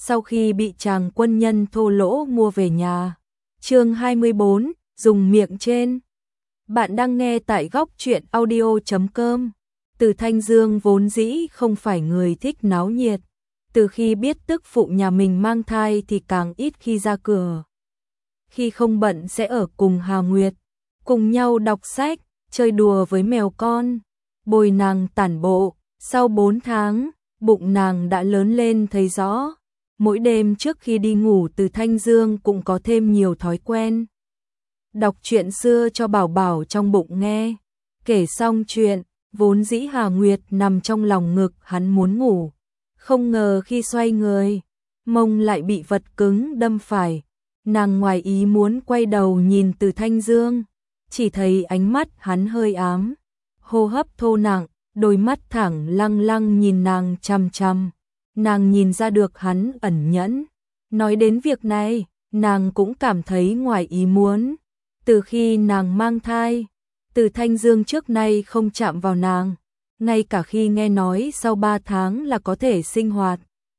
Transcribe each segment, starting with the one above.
sau khi bị chàng quân nhân thô lỗ mua về nhà. Chương 24, dùng miệng trên. Bạn đang nghe tại góc truyện audio.com. Từ Thanh Dương vốn dĩ không phải người thích náo nhiệt, từ khi biết tức phụ nhà mình mang thai thì càng ít khi ra cửa. Khi không bận sẽ ở cùng Hà Nguyệt, cùng nhau đọc sách, chơi đùa với mèo con, bồi nàng tản bộ. Sau 4 tháng, bụng nàng đã lớn lên thấy rõ. Mỗi đêm trước khi đi ngủ Từ Thanh Dương cũng có thêm nhiều thói quen. Đọc chuyện xưa cho Bảo Bảo trong bụng nghe. Kể xong chuyện, vốn dĩ Hà Nguyệt nằm trong lòng ngực hắn muốn ngủ. Không ngờ khi xoay người, mông lại bị vật cứng đâm phải. Nàng ngoài ý muốn quay đầu nhìn Từ Thanh Dương, chỉ thấy ánh mắt hắn hơi ám, hô hấp thô nặng, đôi mắt thẳng lăng lăng nhìn nàng chằm chằm. Nàng nhìn ra được hắn ẩn nhẫn. Nói đến việc này, nàng cũng cảm thấy ngoài ý muốn. Từ khi nàng mang thai, Từ Thanh Dương trước nay không chạm vào nàng, ngay cả khi nghe nói sau 3 tháng là có thể sinh hoạt,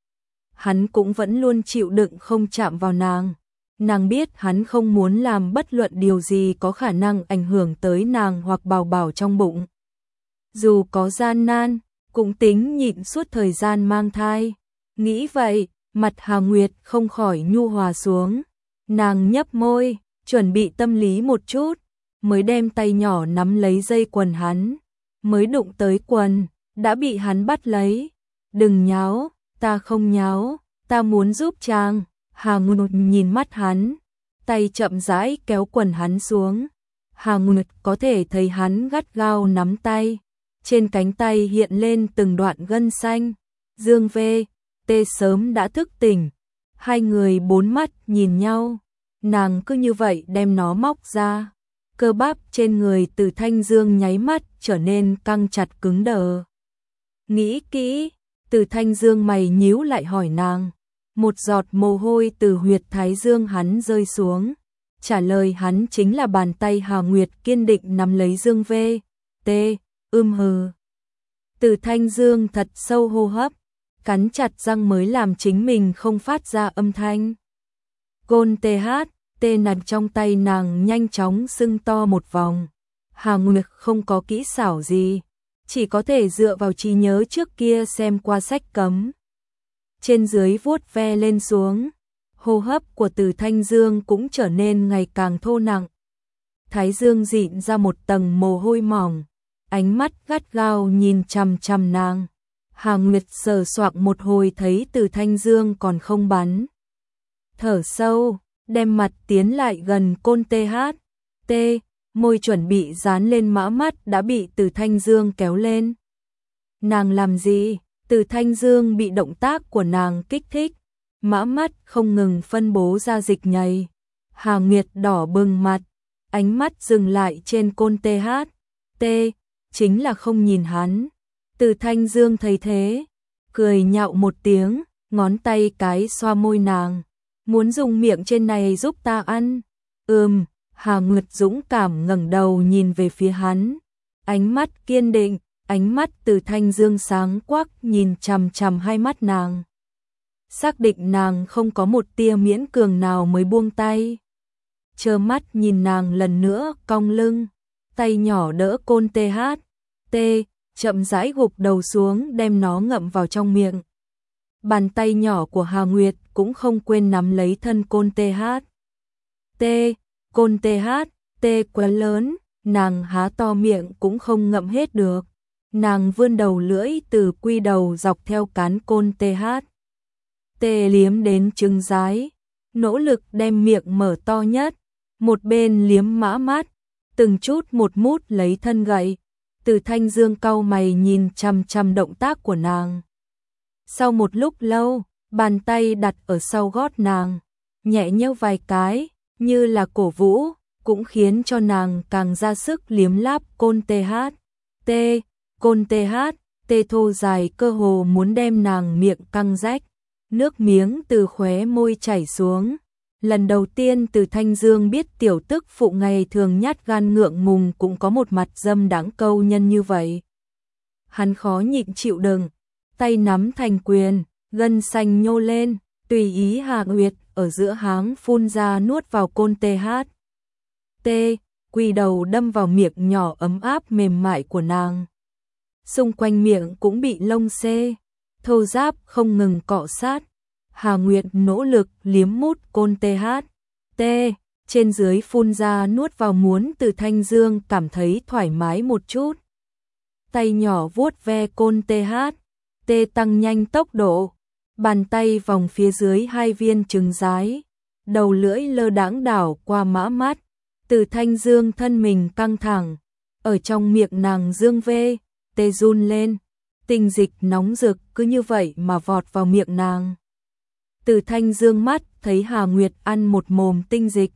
hắn cũng vẫn luôn chịu đựng không chạm vào nàng. Nàng biết hắn không muốn làm bất luận điều gì có khả năng ảnh hưởng tới nàng hoặc Bảo Bảo trong bụng. Dù có gian nan, cũng tính nhịn suốt thời gian mang thai. Nghĩ vậy, mặt Hà Nguyệt không khỏi nhu hòa xuống. Nàng nhấp môi, chuẩn bị tâm lý một chút, mới đem tay nhỏ nắm lấy dây quần hắn. Mới đụng tới quần, đã bị hắn bắt lấy. Đừng nháo, ta không nháo, ta muốn giúp chàng. Hà Nguyệt nhìn mắt hắn, tay chậm rãi kéo quần hắn xuống. Hà Nguyệt có thể thấy hắn gắt gao nắm tay. Trên cánh tay hiện lên từng đoạn gân xanh. Dương V.T sớm đã thức tỉnh. Hai người bốn mắt nhìn nhau. Nàng cứ như vậy đem nó móc ra. Cơ bắp trên người Từ Thanh Dương nháy mắt trở nên căng chặt cứng đờ. Nghĩ kỹ, Từ Thanh Dương mày nhíu lại hỏi nàng. Một giọt mồ hôi từ huyệt thái dương hắn rơi xuống. Trả lời hắn chính là bàn tay Hà Nguyệt kiên định nắm lấy Dương V.T. Hừ. Từ Thanh Dương thật sâu hô hấp, cắn chặt răng mới làm chính mình không phát ra âm thanh. Côn THT nằm trong tay nàng nhanh chóng sưng to một vòng. Hà Nguyệt không có kỹ xảo gì, chỉ có thể dựa vào trí nhớ trước kia xem qua sách cấm. Trên dưới vuốt ve lên xuống, hô hấp của Từ Thanh Dương cũng trở nên ngày càng thô nặng. Thái dương dịn ra một tầng mồ hôi mỏng, ánh mắt gắt gao nhìn chằm chằm nàng. Hà Nguyệt sờ soạng một hồi thấy Từ Thanh Dương còn không bắn. Thở sâu, đem mặt tiến lại gần Côn THT, môi chuẩn bị dán lên mã mắt đã bị Từ Thanh Dương kéo lên. Nàng làm gì? Từ Thanh Dương bị động tác của nàng kích thích, mã mắt không ngừng phân bố ra dịch nhầy. Hà Nguyệt đỏ bừng mặt, ánh mắt dừng lại trên Côn THT, chính là không nhìn hắn. Từ Thanh Dương thấy thế, cười nhạo một tiếng, ngón tay cái xoa môi nàng. Muốn dùng miệng trên này giúp ta ăn? Hà Nguyệt dũng cảm ngẩng đầu nhìn về phía hắn. Ánh mắt kiên định, ánh mắt Từ Thanh Dương sáng quắc nhìn chằm chằm hai mắt nàng. Xác định nàng không có một tia miễn cường nào mới buông tay. Trơ mắt nhìn nàng lần nữa cong lưng, tay nhỏ đỡ Côn THT, chậm rãi gục đầu xuống đem nó ngậm vào trong miệng. Bàn tay nhỏ của Hà Nguyệt cũng không quên nắm lấy thân Côn THT. Côn THT quá lớn, nàng há to miệng cũng không ngậm hết được. Nàng vươn đầu lưỡi từ quy đầu dọc theo cán Côn THT liếm đến trứng rái, nỗ lực đem miệng mở to nhất, một bên liếm mã mắt, từng chút một mút lấy thân gậy. Từ Thanh Dương cau mày nhìn chằm chằm động tác của nàng. Sau một lúc lâu, bàn tay đặt ở sau gót nàng, nhẹ nheu vài cái, như là cổ vũ, cũng khiến cho nàng càng ra sức liếm láp Côn THT. Côn THT thô dài cơ hồ muốn đem nàng miệng căng rách, nước miếng từ khóe môi chảy xuống. Lần đầu tiên Từ Thanh Dương biết tiểu tức phụ ngày thường nhát gan ngượng ngùng cũng có một mặt dâm đãng câu nhân như vậy. Hắn khó nhịn chịu đựng, tay nắm thành quyền, gân xanh nhô lên, Tùy ý Hà Nguyệt ở giữa háng phun ra nuốt vào côn THT, quỳ đầu đâm vào miệng nhỏ ấm áp mềm mại của nàng. Xung quanh miệng cũng bị lông xê, thô ráp không ngừng cọ sát. Hà Nguyệt nỗ lực liếm mút côn THT, trên dưới phun ra nuốt vào muốn Từ Thanh Dương cảm thấy thoải mái một chút. Tay nhỏ vuốt ve côn THT tăng nhanh tốc độ, bàn tay vòng phía dưới hai viên trứng rái, đầu lưỡi lơ đãng đảo qua mã mắt. Từ Thanh Dương thân mình căng thẳng, ở trong miệng nàng dương vê, tê run lên, tinh dịch nóng rực cứ như vậy mà vọt vào miệng nàng. Từ Thanh Dương mắt thấy Hà Nguyệt ăn một mồm tinh dịch,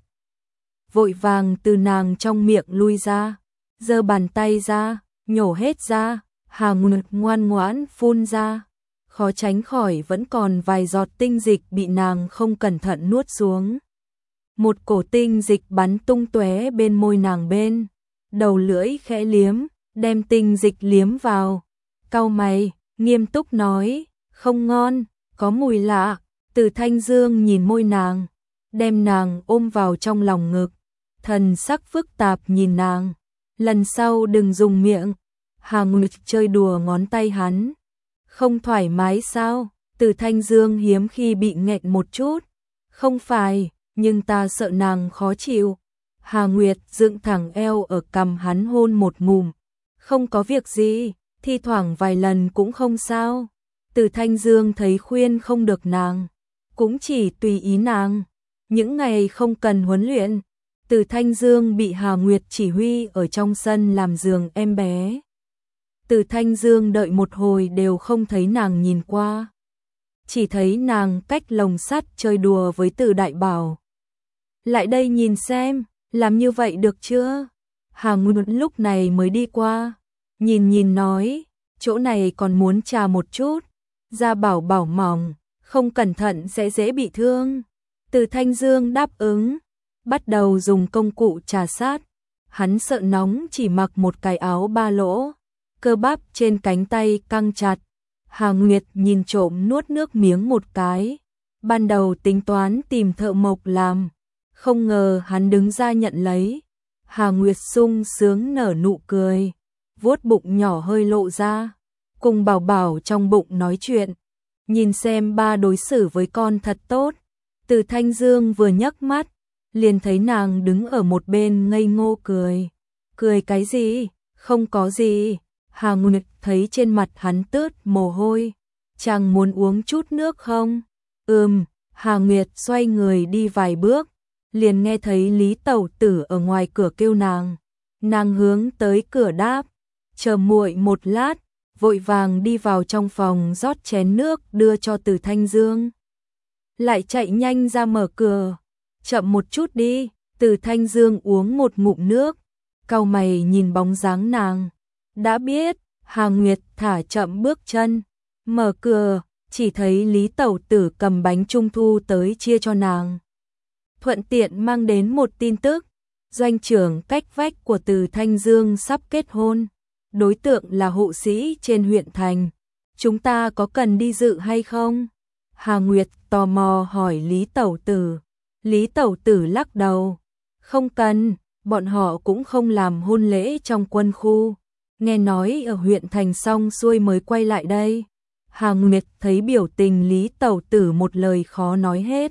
vội vàng từ nàng trong miệng lui ra, giơ bàn tay ra, nhổ hết ra. Hà Nguyệt ngoan ngoãn phun ra, khó tránh khỏi vẫn còn vài giọt tinh dịch bị nàng không cẩn thận nuốt xuống. Một cổ tinh dịch bắn tung tóe bên môi nàng bên, đầu lưỡi khẽ liếm, đem tinh dịch liếm vào. Cau mày, nghiêm túc nói, không ngon, có mùi lạ. Từ Thanh Dương nhìn môi nàng, đem nàng ôm vào trong lòng ngực, thần sắc phức tạp nhìn nàng, lần sau đừng dùng miệng. Hà Nguyệt chơi đùa ngón tay hắn, không thoải mái sao? Từ Thanh Dương hiếm khi bị nghẹn một chút, không phải, nhưng ta sợ nàng khó chịu. Hà Nguyệt dựng thẳng eo ở cằm hắn hôn một ngụm, không có việc gì, thi thoảng vài lần cũng không sao. Từ Thanh Dương thấy khuyên không được nàng, cũng chỉ tùy ý nàng. Những ngày không cần huấn luyện, Từ Thanh Dương bị Hà Nguyệt chỉ huy ở trong sân làm giường em bé. Từ Thanh Dương đợi một hồi đều không thấy nàng nhìn qua, chỉ thấy nàng cách lồng sắt chơi đùa với Từ Đại Bảo. Lại đây nhìn xem, làm như vậy được chưa? Hà Nguyệt lúc này mới đi qua, nhìn nói, chỗ này còn muốn chà một chút, da bảo bảo mỏng, không cẩn thận sẽ dễ bị thương. Từ Thanh Dương đáp ứng, bắt đầu dùng công cụ chà sát. Hắn sợ nóng chỉ mặc một cái áo ba lỗ, cơ bắp trên cánh tay căng chặt. Hà Nguyệt nhìn trộm nuốt nước miếng một cái, ban đầu tính toán tìm thợ mộc làm, không ngờ hắn đứng ra nhận lấy. Hà Nguyệt sung sướng nở nụ cười, vuốt bụng nhỏ hơi lộ ra, cùng bảo bảo trong bụng nói chuyện, nhìn xem ba đối xử với con thật tốt. Từ Thanh Dương vừa nhấc mắt, liền thấy nàng đứng ở một bên ngây ngô cười. Cười cái gì? Không có gì. Hà Nguyệt thấy trên mặt hắn tớt mồ hôi, chàng muốn uống chút nước không? Hà Nguyệt xoay người đi vài bước, liền nghe thấy Lý Tẩu Tử ở ngoài cửa kêu nàng. Nàng hướng tới cửa đáp, chờ muội một lát, vội vàng đi vào trong phòng rót chén nước đưa cho Từ Thanh Dương. Lại chạy nhanh ra mở cửa, chậm một chút đi. Từ Thanh Dương uống một ngụm nước, cau mày nhìn bóng dáng nàng. Đã biết. Hà Nguyệt thả chậm bước chân, mở cửa, chỉ thấy Lý Tẩu Tử cầm bánh trung thu tới chia cho nàng. Thuận tiện mang đến một tin tức, doanh trưởng cách vách của Từ Thanh Dương sắp kết hôn, đối tượng là hộ sĩ trên huyện thành. Chúng ta có cần đi dự hay không? Hà Nguyệt tò mò hỏi Lý Tẩu Tử. Lý Tẩu Tử lắc đầu, không cần, bọn họ cũng không làm hôn lễ trong quân khu. Nghe nói ở huyện thành xong xuôi mới quay lại đây. Hà Nguyệt thấy biểu tình Lý Tẩu Tử một lời khó nói hết.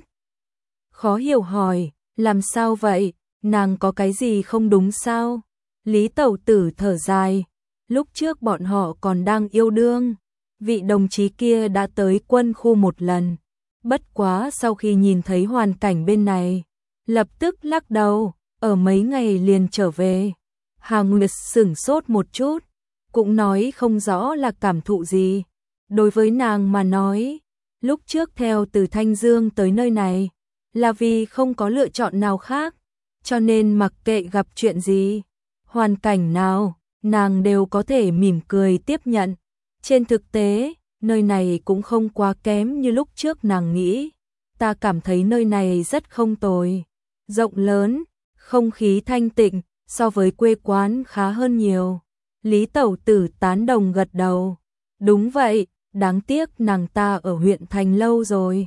Khó hiểu hỏi, làm sao vậy, nàng có cái gì không đúng sao? Lý Tẩu Tử thở dài, lúc trước bọn họ còn đang yêu đương, vị đồng chí kia đã tới quân khu một lần. Bất quá sau khi nhìn thấy hoàn cảnh bên này, lập tức lắc đầu, ở mấy ngày liền trở về. Hà Nguyệt sửng sốt một chút, cũng nói không rõ là cảm thụ gì. Đối với nàng mà nói, lúc trước theo Từ Thanh Dương tới nơi này, là vì không có lựa chọn nào khác, cho nên mặc kệ gặp chuyện gì, hoàn cảnh nào, nàng đều có thể mỉm cười tiếp nhận. Trên thực tế, nơi này cũng không quá kém như lúc trước nàng nghĩ. Ta cảm thấy nơi này rất không tồi, rộng lớn, không khí thanh tịnh, so với quê quán khá hơn nhiều. Lý Tẩu Tử tán đồng gật đầu. Đúng vậy, đáng tiếc nàng ta ở huyện thành lâu rồi.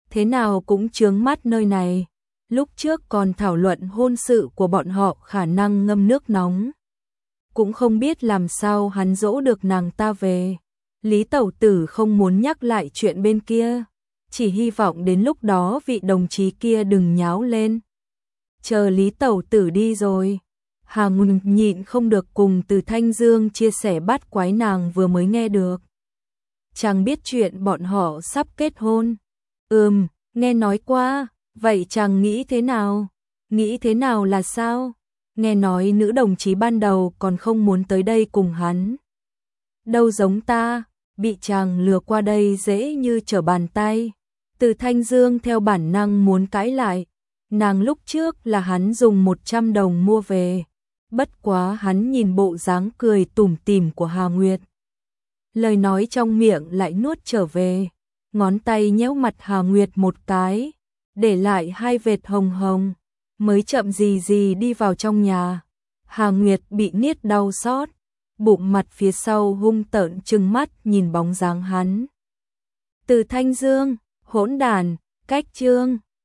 thế nào cũng chướng mắt nơi này. Lúc trước còn thảo luận hôn sự của bọn họ khả năng ngâm nước nóng. Cũng không biết làm sao hắn dỗ được nàng ta về. Lý Tẩu Tử không muốn nhắc lại chuyện bên kia, chỉ hy vọng đến lúc đó vị đồng chí kia đừng nháo lên. Chờ Lý Tẩu Tử đi rồi, Hà Ngùn nhịn không được cùng Từ Thanh Dương chia sẻ bát quái nàng vừa mới nghe được. Chàng biết chuyện bọn họ sắp kết hôn. Nghe nói qua, vậy chàng nghĩ thế nào? Nghĩ thế nào là sao? Nghe nói nữ đồng chí ban đầu còn không muốn tới đây cùng hắn. Đâu giống ta, bị chàng lừa qua đây dễ như trở bàn tay. Từ Thanh Dương theo bản năng muốn cãi lại. Nàng lúc trước là hắn dùng 100 đồng mua về. Bất quá hắn nhìn bộ dáng cười tủm tỉm của Hà Nguyệt. Lời nói trong miệng lại nuốt trở về. Ngón tay nhéo mặt Hà Nguyệt một cái, để lại 2 vệt hồng hồng, mới chậm gì gì đi vào trong nhà. Hà Nguyệt bị niết đau xót, bụng mặt phía sau hung tợn trừng mắt nhìn bóng dáng hắn. Từ Thanh Dương, hỗn đản, cách chương.